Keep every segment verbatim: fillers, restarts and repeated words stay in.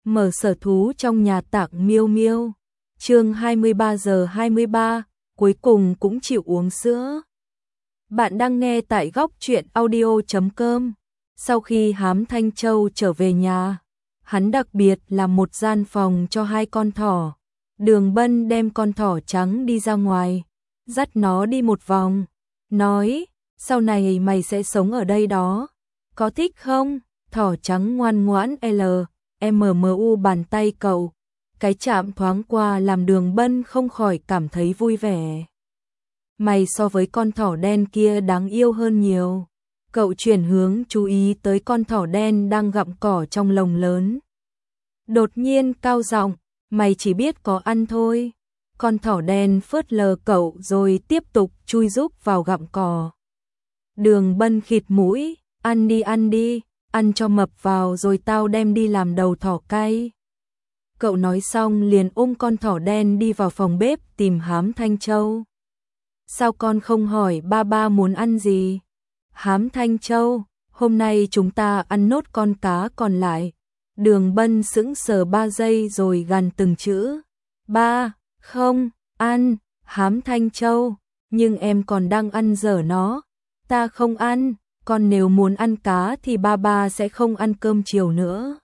mở sở thú trong nhà tặng Miêu Miêu. Chương hai mươi ba giờ hai mươi ba, cuối cùng cũng chịu uống sữa. Bạn đang nghe tại góc truyện audio chấm com. Sau khi Hám Thanh Châu trở về nhà, hắn đặc biệt làm một gian phòng cho hai con thỏ. Đường Bân đem con thỏ trắng đi ra ngoài, dắt nó đi một vòng, nói, sau này mày sẽ sống ở đây đó, có thích không? Thỏ trắng ngoan ngoãn L, M M U bàn tay cậu, cái chạm thoáng qua làm Đường Bân không khỏi cảm thấy vui vẻ. Mày so với con thỏ đen kia đáng yêu hơn nhiều. Cậu chuyển hướng chú ý tới con thỏ đen đang gặm cỏ trong lồng lớn. Đột nhiên cao giọng, mày chỉ biết có ăn thôi. Con thỏ đen phớt lờ cậu rồi tiếp tục chui rúc vào gặm cỏ. Đường Bân khịt mũi, ăn đi ăn đi, ăn cho mập vào rồi tao đem đi làm đầu thỏ cay. Cậu nói xong liền ôm con thỏ đen đi vào phòng bếp tìm Hám Thanh Châu. Sao con không hỏi ba ba muốn ăn gì? Hám Thanh Châu, hôm nay chúng ta ăn nốt con cá còn lại. Đường Bân sững sờ ba giây rồi gằn từng chữ. Ba, không, ăn. Hám Thanh Châu, nhưng em còn đang ăn dở nó. Ta không ăn, còn nếu muốn ăn cá thì ba ba sẽ không ăn cơm chiều nữa.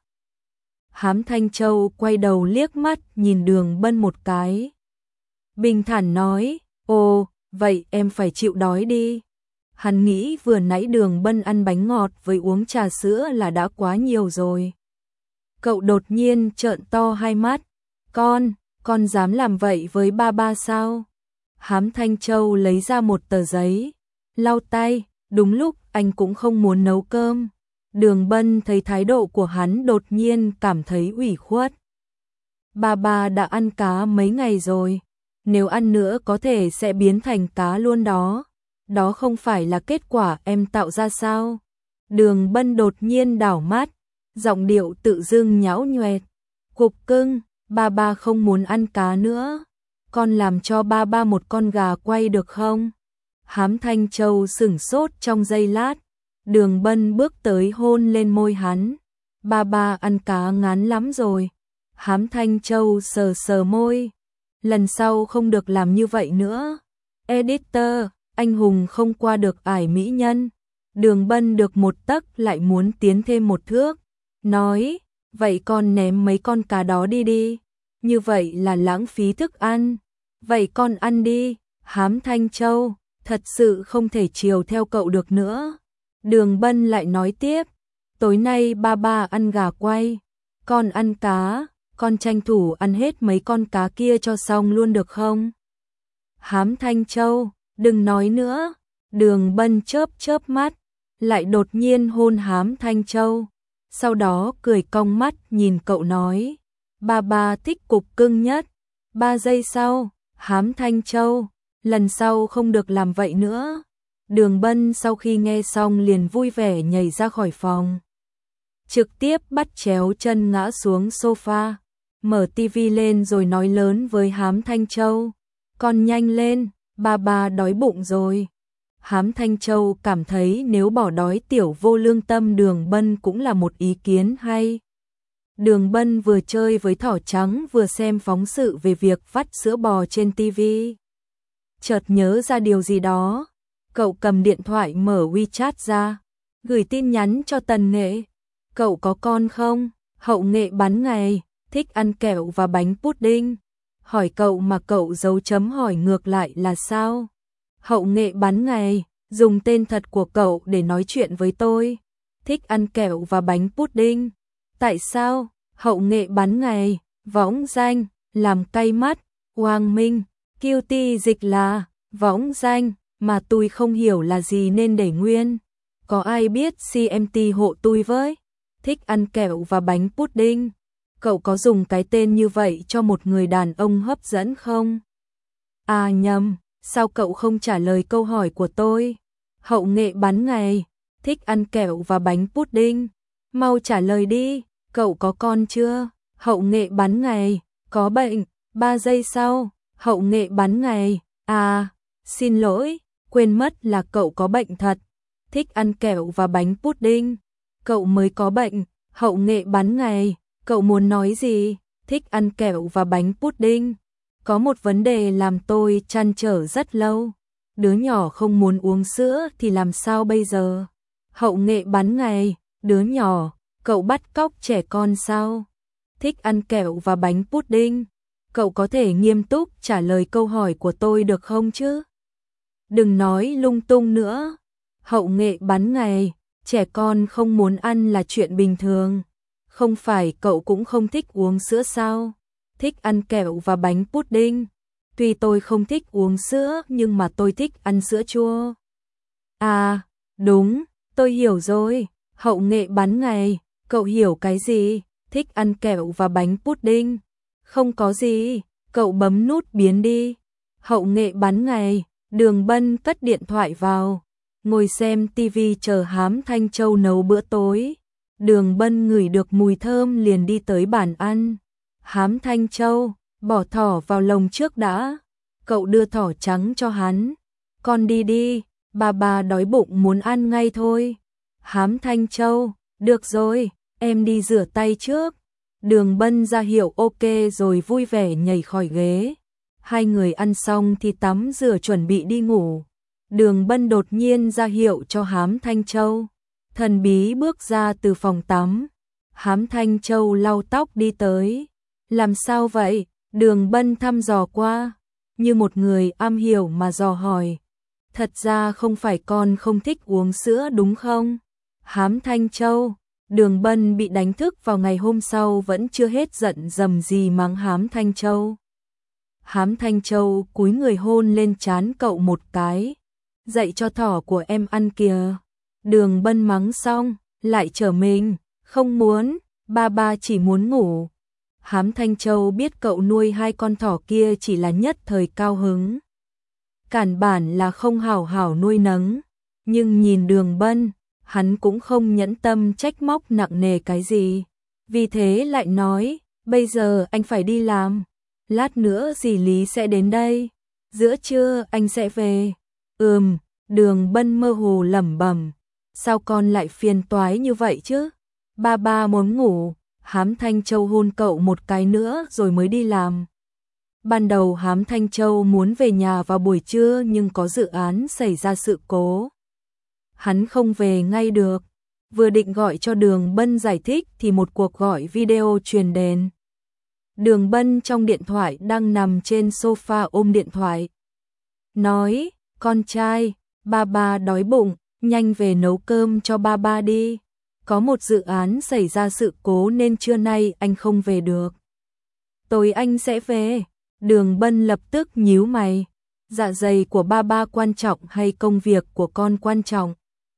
Hám Thanh Châu quay đầu liếc mắt nhìn Đường Bân một cái. Bình thản nói, ồ, vậy em phải chịu đói đi. Hắn nghĩ vừa nãy Đường Bân ăn bánh ngọt với uống trà sữa là đã quá nhiều rồi. Cậu đột nhiên trợn to hai mắt. Con, con dám làm vậy với ba ba sao? Hám Thanh Châu lấy ra một tờ giấy, lau tay, đúng lúc anh cũng không muốn nấu cơm. Đường Bân thấy thái độ của hắn đột nhiên cảm thấy ủy khuất. Ba ba đã ăn cá mấy ngày rồi, nếu ăn nữa có thể sẽ biến thành cá luôn đó. Đó không phải là kết quả em tạo ra sao? Đường Bân đột nhiên đảo mắt, giọng điệu tự dưng nhão nhoẹt. Cục cưng, ba ba không muốn ăn cá nữa. Con làm cho ba ba một con gà quay được không? Hám Thanh Châu sửng sốt trong giây lát. Đường Bân bước tới hôn lên môi hắn. Ba ba ăn cá ngán lắm rồi. Hám Thanh Châu sờ sờ môi. Lần sau không được làm như vậy nữa. Editor, anh hùng không qua được ải mỹ nhân. Đường Bân được một tấc lại muốn tiến thêm một thước. Nói, vậy con ném mấy con cá đó đi đi. Như vậy là lãng phí thức ăn. Vậy con ăn đi. Hám Thanh Châu, thật sự không thể chiều theo cậu được nữa. Đường Bân lại nói tiếp, tối nay ba ba ăn gà quay, con ăn cá, con tranh thủ ăn hết mấy con cá kia cho xong luôn được không? Hám Thanh Châu, đừng nói nữa. Đường Bân chớp chớp mắt, lại đột nhiên hôn Hám Thanh Châu, sau đó cười cong mắt nhìn cậu nói, ba ba thích cục cưng nhất. Ba giây sau, Hám Thanh Châu, lần sau không được làm vậy nữa. Đường Bân sau khi nghe xong liền vui vẻ nhảy ra khỏi phòng. Trực tiếp bắt chéo chân ngã xuống sofa, mở tivi lên rồi nói lớn với Hám Thanh Châu. Con nhanh lên, ba ba đói bụng rồi. Hám Thanh Châu cảm thấy nếu bỏ đói tiểu vô lương tâm Đường Bân cũng là một ý kiến hay. Đường Bân vừa chơi với thỏ trắng vừa xem phóng sự về việc vắt sữa bò trên tivi. Chợt nhớ ra điều gì đó. Cậu cầm điện thoại mở WeChat ra, gửi tin nhắn cho Tần Nghệ. Cậu có con không? Hậu Nghệ bán ngày, thích ăn kẹo và bánh pudding. Hỏi cậu mà cậu giấu chấm hỏi ngược lại là sao? Hậu Nghệ bán ngày, dùng tên thật của cậu để nói chuyện với tôi. Thích ăn kẹo và bánh pudding. Tại sao? Hậu Nghệ bán ngày, võng danh, làm cay mắt, Hoàng Minh, Cutie dịch là, võng danh. Mà tôi không hiểu là gì nên để nguyên. Có ai biết xê em tê hộ tôi với? Thích ăn kẹo và bánh pudding. Cậu có dùng cái tên như vậy cho một người đàn ông hấp dẫn không? À nhầm, sao cậu không trả lời câu hỏi của tôi? Hậu Nghệ bán ngày, thích ăn kẹo và bánh pudding. Mau trả lời đi, cậu có con chưa? Hậu Nghệ bán ngày, có bệnh. Ba giây sau, Hậu Nghệ bán ngày, à, xin lỗi. Quên mất là cậu có bệnh thật, thích ăn kẹo và bánh pudding. Cậu mới có bệnh. Hậu Nghệ bán ngày, Cậu muốn nói gì? Thích ăn kẹo và bánh pudding. Có một vấn đề làm tôi trăn trở rất lâu. Đứa nhỏ không muốn uống sữa thì làm sao bây giờ? Hậu nghệ bán ngày, đứa nhỏ, cậu bắt cóc trẻ con sao? Thích ăn kẹo và bánh pudding. Cậu có thể nghiêm túc trả lời câu hỏi của tôi được không chứ? Đừng nói lung tung nữa. Hậu nghệ bán ngày, trẻ con không muốn ăn là chuyện bình thường. Không phải cậu cũng không thích uống sữa sao? Thích ăn kẹo và bánh pudding. Tuy tôi không thích uống sữa nhưng mà tôi thích ăn sữa chua. À, đúng, tôi hiểu rồi. Hậu nghệ bán ngày, cậu hiểu cái gì? Thích ăn kẹo và bánh pudding. Không có gì, cậu bấm nút biến đi. Hậu nghệ bán ngày, Đường Bân cất điện thoại vào, ngồi xem tivi chờ Hám Thanh Châu nấu bữa tối. Đường Bân ngửi được mùi thơm liền đi tới bàn ăn. Hám Thanh Châu, bỏ thỏ vào lồng trước đã. Cậu đưa thỏ trắng cho hắn. Con đi đi, bà bà đói bụng muốn ăn ngay thôi. Hám Thanh Châu, được rồi, em đi rửa tay trước. Đường Bân ra hiệu ok rồi vui vẻ nhảy khỏi ghế. Hai người ăn xong thì tắm rửa chuẩn bị đi ngủ. Đường Bân đột nhiên ra hiệu cho Hám Thanh Châu. Thần bí bước ra từ phòng tắm. Hám Thanh Châu lau tóc đi tới. Làm sao vậy? Đường Bân thăm dò qua, như một người am hiểu mà dò hỏi. Thật ra không phải con không thích uống sữa đúng không? Hám Thanh Châu, Đường Bân bị đánh thức vào ngày hôm sau vẫn chưa hết giận dầm gì mắng Hám Thanh Châu. Hám Thanh Châu cúi người hôn lên trán cậu một cái. Dạy cho thỏ của em ăn kìa. Đường Bân mắng xong, lại trở mình, không muốn, ba ba chỉ muốn ngủ. Hám Thanh Châu biết cậu nuôi hai con thỏ kia chỉ là nhất thời cao hứng. Cản bản là không hảo hảo nuôi nấng, nhưng nhìn Đường Bân, hắn cũng không nhẫn tâm trách móc nặng nề cái gì. Vì thế lại nói, bây giờ anh phải đi làm, lát nữa dì Lý sẽ đến đây, giữa trưa anh sẽ về. Ừm, Đường Bân mơ hồ lẩm bẩm, sao con lại phiền toái như vậy chứ? Ba ba muốn ngủ. Hám Thanh Châu hôn cậu một cái nữa rồi mới đi làm. Ban đầu Hám Thanh Châu muốn về nhà vào buổi trưa nhưng có dự án xảy ra sự cố. Hắn không về ngay được. Vừa định gọi cho Đường Bân giải thích thì một cuộc gọi video truyền đến. Đường Bân trong điện thoại đang nằm trên sofa ôm điện thoại. Nói, con trai, ba ba đói bụng, nhanh về nấu cơm cho ba ba đi. Có một dự án xảy ra sự cố nên trưa nay anh không về được. Tối anh sẽ về. Đường Bân lập tức nhíu mày. Dạ dày của ba ba quan trọng hay công việc của con quan trọng?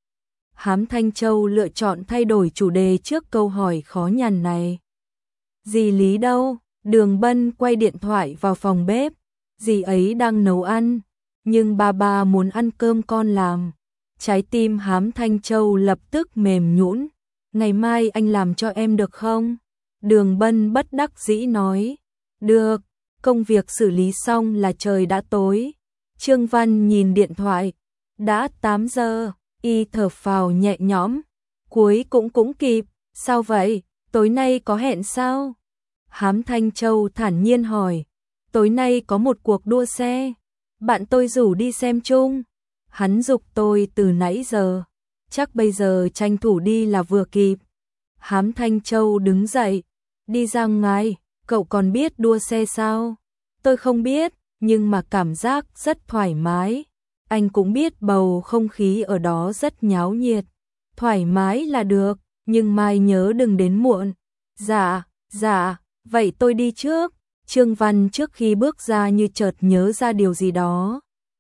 Hám Thanh Châu lựa chọn thay đổi chủ đề trước câu hỏi khó nhằn này. Dì Lý đâu? Đường Bân quay điện thoại vào phòng bếp. Dì ấy đang nấu ăn, nhưng ba ba muốn ăn cơm con làm. Trái tim Hám Thanh Châu lập tức mềm nhũn. Ngày mai anh làm cho em được không? Đường Bân bất đắc dĩ nói. Được, công việc xử lý xong là trời đã tối. Trương Văn nhìn điện thoại. Đã tám giờ, y thở phào nhẹ nhõm. Cuối cũng cũng kịp, sao vậy? Tối nay có hẹn sao? Hám Thanh Châu thản nhiên hỏi. Tối nay có một cuộc đua xe. Bạn tôi rủ đi xem chung. Hắn giục tôi từ nãy giờ. Chắc bây giờ tranh thủ đi là vừa kịp. Hám Thanh Châu đứng dậy. Đi ra ngoài, cậu còn biết đua xe sao? Tôi không biết, nhưng mà cảm giác rất thoải mái. Anh cũng biết bầu không khí ở đó rất nháo nhiệt. Thoải mái là được, nhưng mai nhớ đừng đến muộn. Dạ, dạ, vậy tôi đi trước. Trương Văn trước khi bước ra như chợt nhớ ra điều gì đó.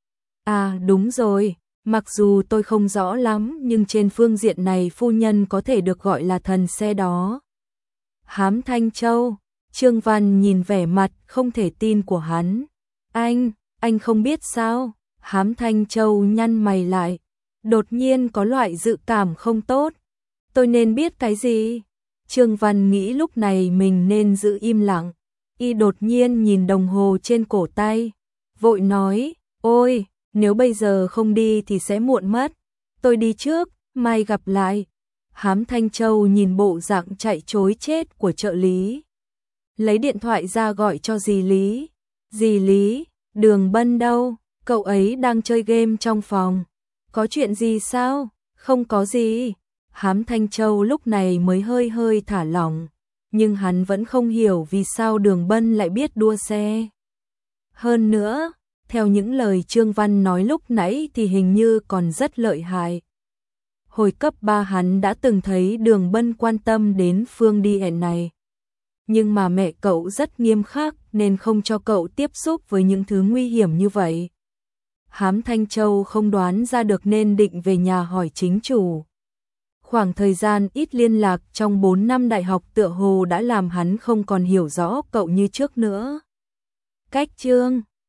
À đúng rồi. Mặc dù tôi không rõ lắm nhưng trên phương diện này phu nhân có thể được gọi là thần xe đó. Hám Thanh Châu, Trương Văn nhìn vẻ mặt không thể tin của hắn. Anh, anh không biết sao? Hám Thanh Châu nhăn mày lại. Đột nhiên có loại dự cảm không tốt. Tôi nên biết cái gì? Trương Văn nghĩ lúc này mình nên giữ im lặng. Y đột nhiên nhìn đồng hồ trên cổ tay. Vội nói, ôi, nếu bây giờ không đi thì sẽ muộn mất. Tôi đi trước, mai gặp lại. Hám Thanh Châu nhìn bộ dạng chạy trối chết của trợ lý. Lấy điện thoại ra gọi cho dì Lý. Dì Lý, Đường Bân đâu? Cậu ấy đang chơi game trong phòng. Có chuyện gì sao? Không có gì. Hám Thanh Châu lúc này mới hơi hơi thả lỏng. Nhưng hắn vẫn không hiểu vì sao Đường Bân lại biết đua xe. Hơn nữa, theo những lời Trương Văn nói lúc nãy thì hình như còn rất lợi hại. Hồi cấp ba hắn đã từng thấy Đường Bân quan tâm đến Phương Đi Hẹn này. Nhưng mà mẹ cậu rất nghiêm khắc nên không cho cậu tiếp xúc với những thứ nguy hiểm như vậy. Hám Thanh Châu không đoán ra được nên định về nhà hỏi chính chủ. Khoảng thời gian ít liên lạc trong bốn năm đại học tựa hồ đã làm hắn không còn hiểu rõ cậu như trước nữa. Cách chương